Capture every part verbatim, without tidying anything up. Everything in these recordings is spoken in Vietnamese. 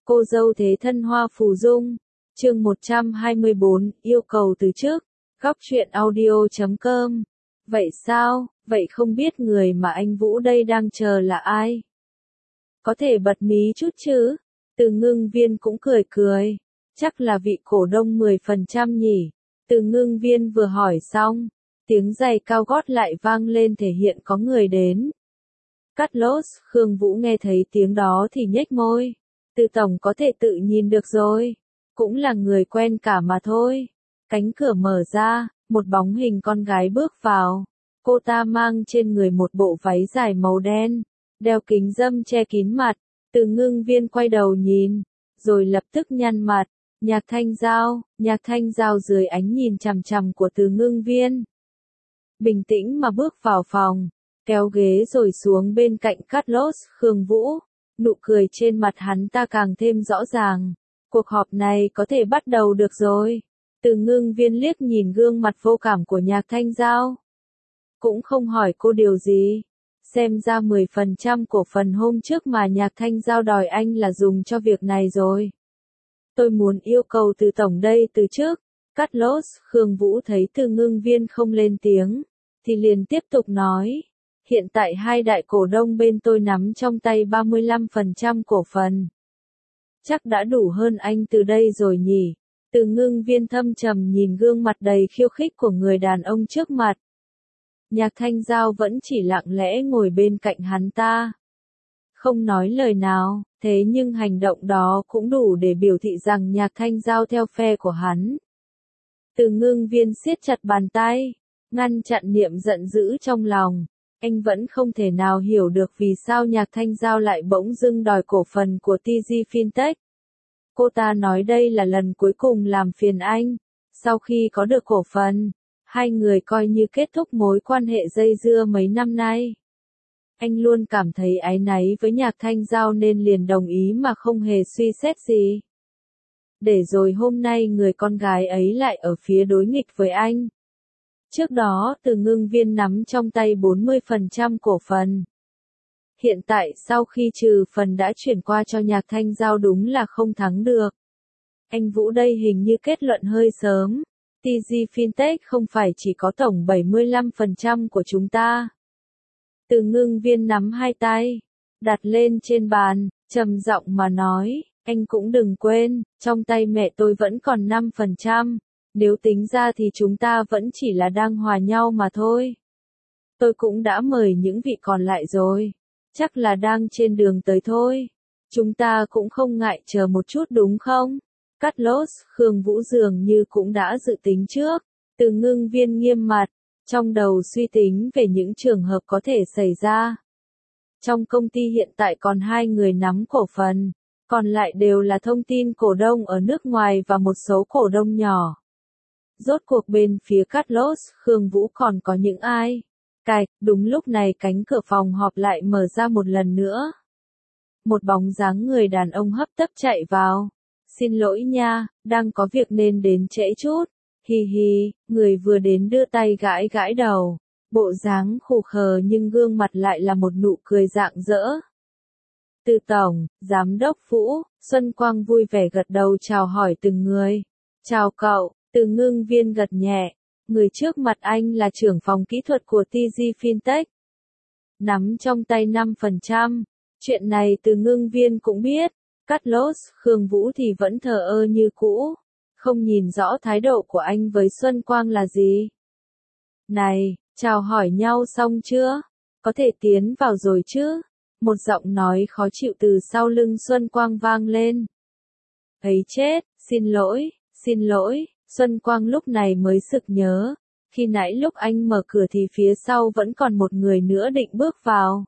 Cô dâu thế thân Hoa Phù Dung. Chương một trăm hai mươi bốn, yêu cầu từ trước. Góc truyện audio chấm com. Vậy sao, vậy không biết người mà anh Vũ đây đang chờ là ai? Có thể bật mí chút chứ? Từ Ngưng Viên cũng cười cười. Chắc là vị cổ đông mười phần trăm nhỉ? Từ Ngưng Viên vừa hỏi xong, tiếng giày cao gót lại vang lên thể hiện có người đến. Carlos, Khương Vũ nghe thấy tiếng đó thì nhếch môi. Từ tổng có thể tự nhìn được rồi. Cũng là người quen cả mà thôi. Cánh cửa mở ra, một bóng hình con gái bước vào. Cô ta mang trên người một bộ váy dài màu đen, đeo kính râm che kín mặt. Từ Ngưng Viên quay đầu nhìn, rồi lập tức nhăn mặt. Nhạc Thanh Giao, Nhạc Thanh Giao dưới ánh nhìn chằm chằm của Từ Ngưng Viên. Bình tĩnh mà bước vào phòng, kéo ghế rồi xuống bên cạnh Carlos, Khương Vũ. Nụ cười trên mặt hắn ta càng thêm rõ ràng. Cuộc họp này có thể bắt đầu được rồi. Từ Ngưng Viên liếc nhìn gương mặt vô cảm của Nhạc Thanh Giao. Cũng không hỏi cô điều gì. Xem ra mười phần trăm cổ phần hôm trước mà Nhạc Thanh Giao đòi anh là dùng cho việc này rồi. Tôi muốn yêu cầu từ tổng đây từ trước. Carlos, Khương Vũ thấy Từ Ngưng Viên không lên tiếng, thì liền tiếp tục nói. Hiện tại hai đại cổ đông bên tôi nắm trong tay ba mươi lăm phần trăm cổ phần. Chắc đã đủ hơn anh từ đây rồi nhỉ? Từ Ngưng Viên thâm trầm nhìn gương mặt đầy khiêu khích của người đàn ông trước mặt. Nhạc Thanh Giao vẫn chỉ lặng lẽ ngồi bên cạnh hắn ta. Không nói lời nào, thế nhưng hành động đó cũng đủ để biểu thị rằng Nhạc Thanh Giao theo phe của hắn. Từ Ngưng Viên siết chặt bàn tay, ngăn chặn niệm giận dữ trong lòng. Anh vẫn không thể nào hiểu được vì sao Nhạc Thanh Giao lại bỗng dưng đòi cổ phần của tê giê Fintech. Cô ta nói đây là lần cuối cùng làm phiền anh. Sau khi có được cổ phần, hai người coi như kết thúc mối quan hệ dây dưa mấy năm nay. Anh luôn cảm thấy áy náy với Nhạc Thanh Giao nên liền đồng ý mà không hề suy xét gì. Để rồi hôm nay người con gái ấy lại ở phía đối nghịch với anh. Trước đó Từ Ngưng Viên nắm trong tay bốn mươi phần trăm cổ phần. Hiện tại sau khi trừ phần đã chuyển qua cho Nhạc Thanh Giao đúng là không thắng được. Anh Vũ đây hình như kết luận hơi sớm. tê giê Fintech không phải chỉ có tổng bảy mươi lăm phần trăm của chúng ta. Từ Ngưng Viên nắm hai tay, đặt lên trên bàn, trầm giọng mà nói, anh cũng đừng quên, trong tay mẹ tôi vẫn còn năm phần trăm. Nếu tính ra thì chúng ta vẫn chỉ là đang hòa nhau mà thôi. Tôi cũng đã mời những vị còn lại rồi. Chắc là đang trên đường tới thôi. Chúng ta cũng không ngại chờ một chút đúng không? Carlos, Khương Vũ dường như cũng đã dự tính trước. Từ Ngưng Viên nghiêm mặt, trong đầu suy tính về những trường hợp có thể xảy ra. Trong công ty hiện tại còn hai người nắm cổ phần, còn lại đều là thông tin cổ đông ở nước ngoài và một số cổ đông nhỏ. Rốt cuộc bên phía Carlos, Khương Vũ còn có những ai? Cạch, đúng lúc này cánh cửa phòng họp lại mở ra một lần nữa. Một bóng dáng người đàn ông hấp tấp chạy vào. Xin lỗi nha, đang có việc nên đến trễ chút. Hi hi, người vừa đến đưa tay gãi gãi đầu. Bộ dáng khù khờ nhưng gương mặt lại là một nụ cười rạng rỡ. Từ tổng, giám đốc Vũ, Xuân Quang vui vẻ gật đầu chào hỏi từng người. Chào cậu. Từ Ngưng Viên gật nhẹ, người trước mặt anh là trưởng phòng kỹ thuật của tê giê Fintech. Nắm trong tay năm phần trăm, chuyện này Từ Ngưng Viên cũng biết, Carlos, Khương Vũ thì vẫn thờ ơ như cũ, không nhìn rõ thái độ của anh với Xuân Quang là gì. Này, chào hỏi nhau xong chưa? Có thể tiến vào rồi chứ? Một giọng nói khó chịu từ sau lưng Xuân Quang vang lên. Ấy chết, xin lỗi, xin lỗi. Xuân Quang lúc này mới sực nhớ, khi nãy lúc anh mở cửa thì phía sau vẫn còn một người nữa định bước vào.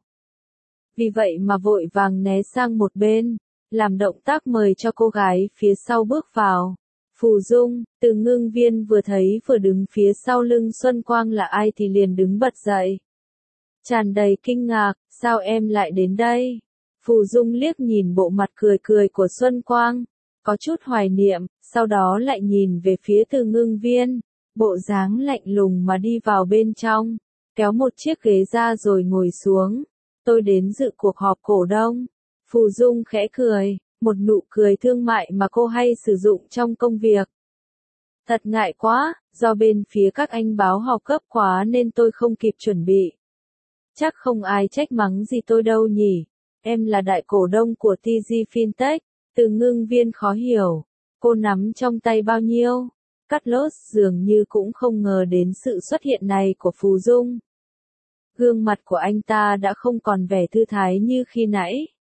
Vì vậy mà vội vàng né sang một bên, làm động tác mời cho cô gái phía sau bước vào. Phù Dung, Từ Ngưng Viên vừa thấy vừa đứng phía sau lưng Xuân Quang là ai thì liền đứng bật dậy. Tràn đầy kinh ngạc, sao em lại đến đây? Phù Dung liếc nhìn bộ mặt cười cười của Xuân Quang. Có chút hoài niệm, sau đó lại nhìn về phía Từ Ngưng Viên, bộ dáng lạnh lùng mà đi vào bên trong, kéo một chiếc ghế ra rồi ngồi xuống. Tôi đến dự cuộc họp cổ đông. Phù Dung khẽ cười, một nụ cười thương mại mà cô hay sử dụng trong công việc. Thật ngại quá, do bên phía các anh báo họp gấp quá nên tôi không kịp chuẩn bị. Chắc không ai trách mắng gì tôi đâu nhỉ. Em là đại cổ đông của tê giê Fintech. Từ ngưng viên khó hiểu. Cô nắm trong tay bao nhiêu? Carlos dường như cũng không ngờ đến sự xuất hiện này của Phù Dung. Gương mặt của anh ta đã không còn vẻ thư thái như khi nãy.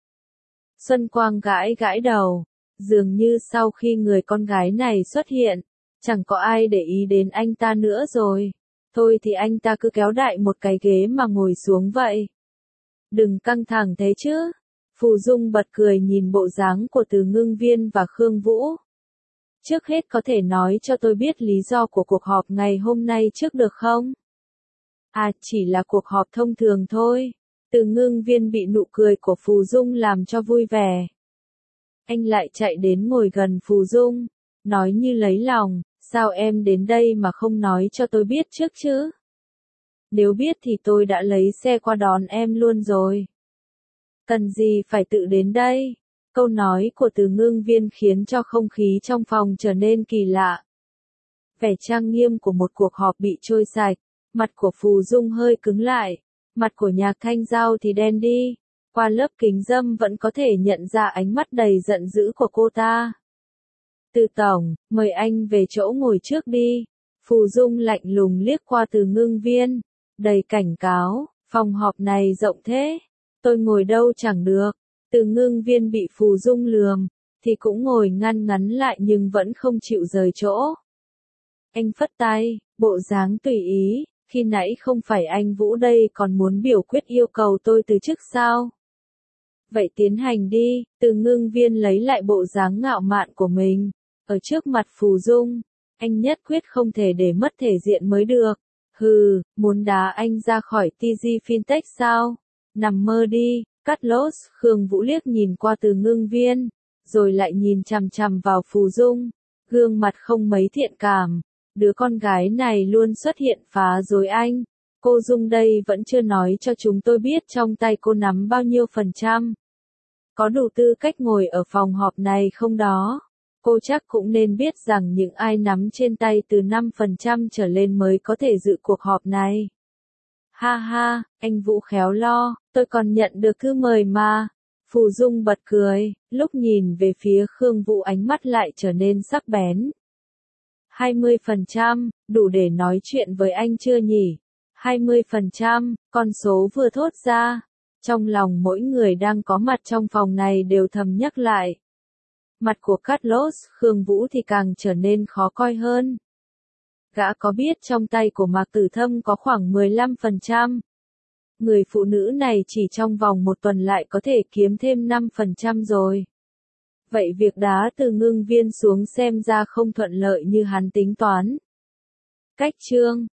Xuân Quang gãi gãi đầu. Dường như sau khi người con gái này xuất hiện, chẳng có ai để ý đến anh ta nữa rồi. Thôi thì anh ta cứ kéo đại một cái ghế mà ngồi xuống vậy. Đừng căng thẳng thế chứ. Phù Dung bật cười nhìn bộ dáng của Từ Ngưng Viên và Khương Vũ. Trước hết có thể nói cho tôi biết lý do của cuộc họp ngày hôm nay trước được không? À, chỉ là cuộc họp thông thường thôi. Từ Ngưng Viên bị nụ cười của Phù Dung làm cho vui vẻ. Anh lại chạy đến ngồi gần Phù Dung, nói như lấy lòng, sao em đến đây mà không nói cho tôi biết trước chứ? Nếu biết thì tôi đã lấy xe qua đón em luôn rồi. Cần gì phải tự đến đây? Câu nói của Từ Ngưng Viên khiến cho không khí trong phòng trở nên kỳ lạ. Vẻ trang nghiêm của một cuộc họp bị trôi sạch, mặt của Phù Dung hơi cứng lại, mặt của Nhạc Thanh Giao thì đen đi, qua lớp kính râm vẫn có thể nhận ra ánh mắt đầy giận dữ của cô ta. Từ tổng, mời anh về chỗ ngồi trước đi. Phù Dung lạnh lùng liếc qua Từ Ngưng Viên, đầy cảnh cáo, phòng họp này rộng thế, tôi ngồi đâu chẳng được. Từ Ngưng Viên bị Phù Dung lườm, thì cũng ngồi ngăn ngắn lại nhưng vẫn không chịu rời chỗ. Anh phất tay, bộ dáng tùy ý, khi nãy không phải anh Vũ đây còn muốn biểu quyết yêu cầu tôi từ chức sao? Vậy tiến hành đi. Từ Ngưng Viên lấy lại bộ dáng ngạo mạn của mình, ở trước mặt Phù Dung, anh nhất quyết không thể để mất thể diện mới được. Hừ, muốn đá anh ra khỏi tê giê Fintech sao? Nằm mơ đi. Carlos, Khương Vũ liếc nhìn qua Từ Ngưng Viên, rồi lại nhìn chằm chằm vào Phù Dung, gương mặt không mấy thiện cảm. Đứa con gái này luôn xuất hiện phá rối anh. Cô Dung đây vẫn chưa nói cho chúng tôi biết trong tay cô nắm bao nhiêu phần trăm. Có đủ tư cách ngồi ở phòng họp này không đó? Cô chắc cũng nên biết rằng những ai nắm trên tay từ năm phần trăm trở lên mới có thể dự cuộc họp này. Ha ha, anh Vũ khéo lo, tôi còn nhận được thư mời mà. Phù Dung bật cười, lúc nhìn về phía Khương Vũ ánh mắt lại trở nên sắc bén. hai mươi phần trăm, đủ để nói chuyện với anh chưa nhỉ? hai mươi phần trăm, con số vừa thốt ra. Trong lòng mỗi người đang có mặt trong phòng này đều thầm nhắc lại. Mặt của Carlos, Khương Vũ thì càng trở nên khó coi hơn. Gã có biết trong tay của Mạc Tử Thâm có khoảng mười lăm phần trăm. Người phụ nữ này chỉ trong vòng một tuần lại có thể kiếm thêm năm phần trăm rồi. Vậy việc đá Từ Ngưng Viên xuống xem ra không thuận lợi như hắn tính toán. Cách chương